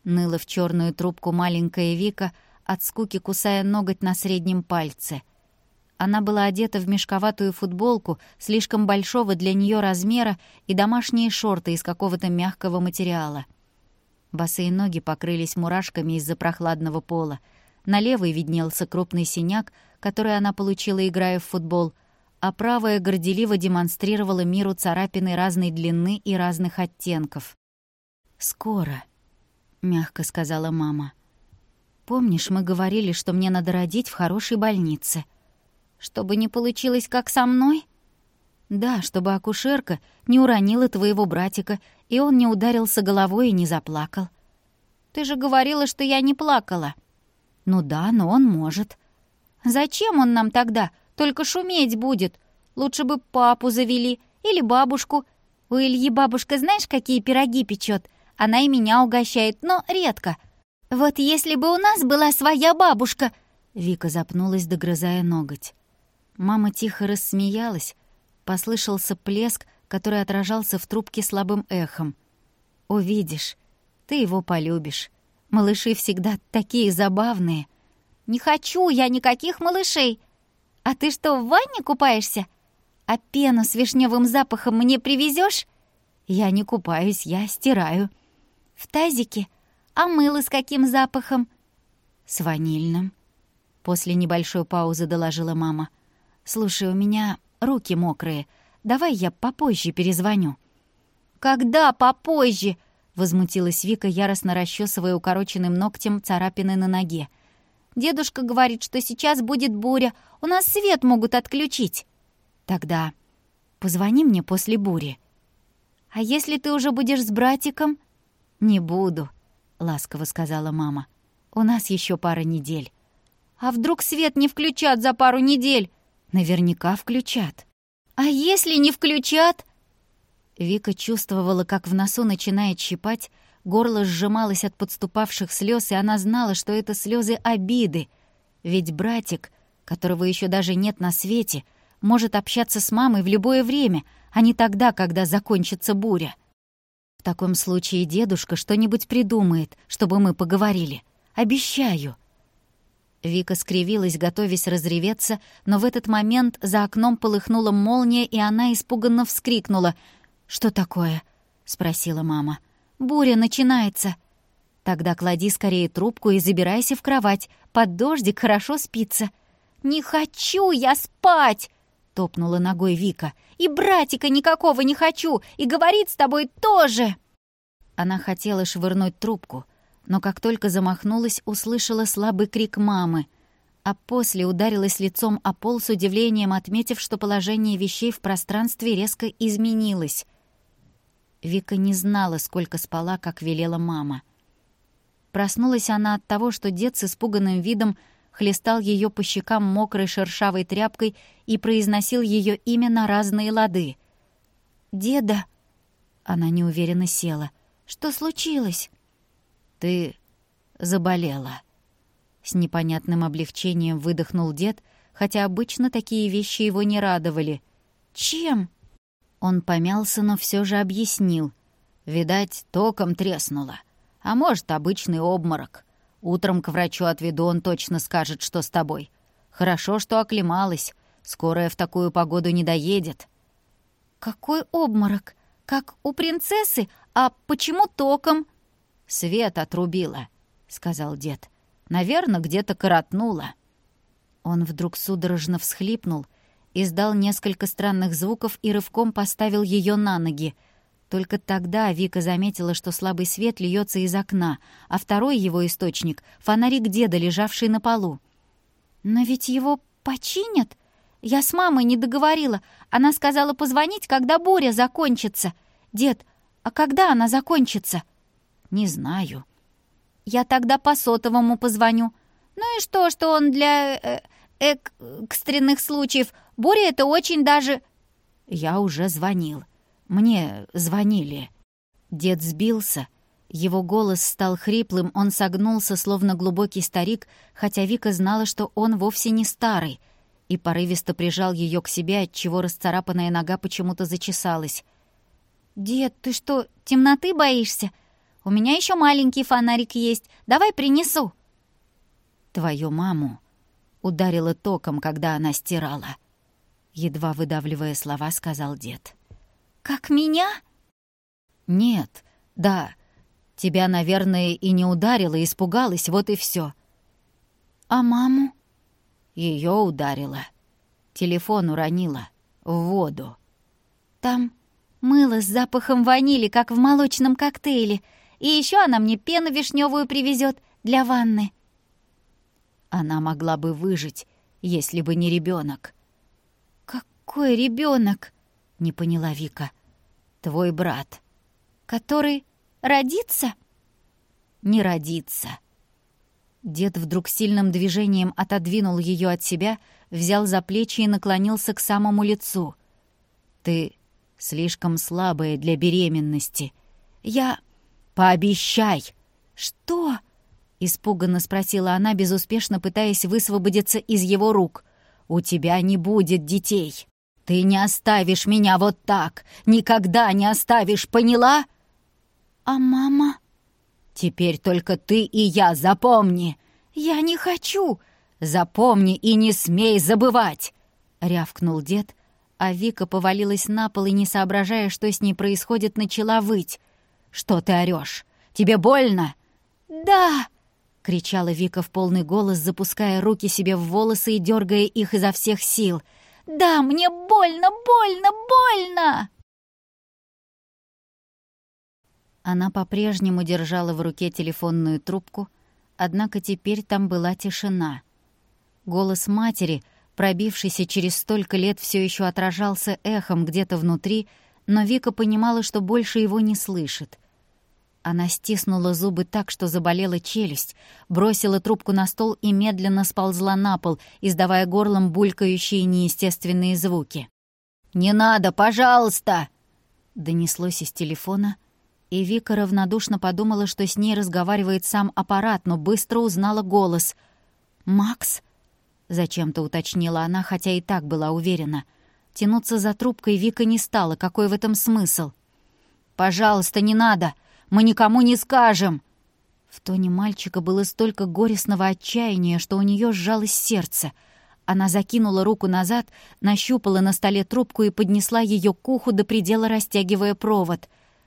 Ныла в черную трубку маленькая Вика, от скуки кусая ноготь на среднем пальце. Она была одета в мешковатую футболку слишком большого для нее размера и домашние шорты из какого-то мягкого материала. Босые ноги покрылись мурашками из-за прохладного пола. На левой виднелся крупный синяк, который она получила, играя в футбол, а правая горделиво демонстрировала миру царапины разной длины и разных оттенков. «Скоро», — мягко сказала мама. «Помнишь, мы говорили, что мне надо родить в хорошей больнице?» «Чтобы не получилось, как со мной?» «Да, чтобы акушерка не уронила твоего братика, и он не ударился головой и не заплакал». «Ты же говорила, что я не плакала». «Ну да, но он может». «Зачем он нам тогда? Только шуметь будет. Лучше бы папу завели или бабушку. У Ильи бабушка знаешь, какие пироги печет? Она и меня угощает, но редко. Вот если бы у нас была своя бабушка...» Вика запнулась, догрызая ноготь. Мама тихо рассмеялась. Послышался плеск, который отражался в трубке слабым эхом. «Увидишь, ты его полюбишь. Малыши всегда такие забавные». «Не хочу я никаких малышей. А ты что, в ванне купаешься? А пену с вишневым запахом мне привезешь? «Я не купаюсь, я стираю». «В тазике? А мыло с каким запахом?» «С ванильным». После небольшой паузы доложила мама. «Слушай, у меня руки мокрые. Давай я попозже перезвоню». «Когда попозже?» — возмутилась Вика, яростно расчесывая укороченным ногтем царапины на ноге. «Дедушка говорит, что сейчас будет буря. У нас свет могут отключить». «Тогда позвони мне после бури». «А если ты уже будешь с братиком?» «Не буду», — ласково сказала мама. «У нас еще пара недель». «А вдруг свет не включат за пару недель?» «Наверняка включат». «А если не включат?» Вика чувствовала, как в носу начинает щипать, горло сжималось от подступавших слез, и она знала, что это слезы обиды. Ведь братик, которого еще даже нет на свете, может общаться с мамой в любое время, а не тогда, когда закончится буря. В таком случае дедушка что-нибудь придумает, чтобы мы поговорили. Обещаю. Вика скривилась, готовясь разреветься, но в этот момент за окном полыхнула молния, и она испуганно вскрикнула. «Что такое?» — спросила мама. «Буря начинается». «Тогда клади скорее трубку и забирайся в кровать. Под дождик хорошо спится». «Не хочу я спать!» — топнула ногой Вика. «И братика никакого не хочу, и говорить с тобой тоже!» Она хотела швырнуть трубку, но как только замахнулась, услышала слабый крик мамы, а после ударилась лицом о пол с удивлением, отметив, что положение вещей в пространстве резко изменилось. Вика не знала, сколько спала, как велела мама. Проснулась она от того, что дед с испуганным видом хлестал ее по щекам мокрой шершавой тряпкой и произносил ее имя на разные лады. «Деда!» Она неуверенно села. «Что случилось?» «Ты заболела». С непонятным облегчением выдохнул дед, хотя обычно такие вещи его не радовали. «Чем?» Он помялся, но все же объяснил. «Видать, током треснуло. А может, обычный обморок. Утром к врачу отведу, он точно скажет, что с тобой. Хорошо, что оклемалась. Скорая в такую погоду не доедет». «Какой обморок? Как у принцессы? А почему током?» «Свет отрубила», — сказал дед. «Наверно, где-то коротнула». Он вдруг судорожно всхлипнул, издал несколько странных звуков и рывком поставил ее на ноги. Только тогда Вика заметила, что слабый свет льется из окна, а второй его источник — фонарик деда, лежавший на полу. «Но ведь его починят? Я с мамой не договорила. Она сказала позвонить, когда буря закончится. Дед, а когда она закончится?» «Не знаю». «Я тогда по сотовому позвоню. Ну и что он для экстренных случаев? Буря — это очень даже...» «Я уже звонил. Мне звонили». Дед сбился. Его голос стал хриплым, он согнулся, словно глубокий старик, хотя Вика знала, что он вовсе не старый, и порывисто прижал ее к себе, отчего расцарапанная нога почему-то зачесалась. «Дед, ты что, темноты боишься? У меня еще маленький фонарик есть. Давай принесу». «Твою маму ударило током, когда она стирала», — едва выдавливая слова, сказал дед. «Как меня?» «Нет, да. Тебя, наверное, и не ударило, испугалась, вот и все. «А маму?» Ее ударило. Телефон уронила в воду». «Там мыло с запахом ванили, как в молочном коктейле. И еще она мне пену вишневую привезет для ванны». Она могла бы выжить, если бы не ребенок. «Какой ребенок?» — не поняла Вика. «Твой брат». «Который родится?» «Не родится». Дед вдруг сильным движением отодвинул ее от себя, взял за плечи и наклонился к самому лицу. «Ты слишком слабая для беременности. Я... Пообещай!» «Что?» — испуганно спросила она, безуспешно пытаясь высвободиться из его рук. «У тебя не будет детей. Ты не оставишь меня вот так. Никогда не оставишь, поняла?» «А мама?» «Теперь только ты и я, запомни!» «Я не хочу!» «Запомни и не смей забывать!» — рявкнул дед, а Вика повалилась на пол и, не соображая, что с ней происходит, начала выть. «Что ты орёшь? Тебе больно?» «Да!» — кричала Вика в полный голос, запуская руки себе в волосы и дергая их изо всех сил. «Да, мне больно, больно, больно!» Она по-прежнему держала в руке телефонную трубку, однако теперь там была тишина. Голос матери, пробившийся через столько лет, все еще отражался эхом где-то внутри, но Вика понимала, что больше его не слышит. Она стиснула зубы так, что заболела челюсть, бросила трубку на стол и медленно сползла на пол, издавая горлом булькающие неестественные звуки. «Не надо, пожалуйста!» — донеслось из телефона, и Вика равнодушно подумала, что с ней разговаривает сам аппарат, но быстро узнала голос. «Макс?» — зачем-то уточнила она, хотя и так была уверена. Тянуться за трубкой Вика не стала, какой в этом смысл? «Пожалуйста, не надо! Мы никому не скажем!» В тоне мальчика было столько горестного отчаяния, что у нее сжалось сердце. Она закинула руку назад, нащупала на столе трубку и поднесла ее к уху до предела, растягивая провод —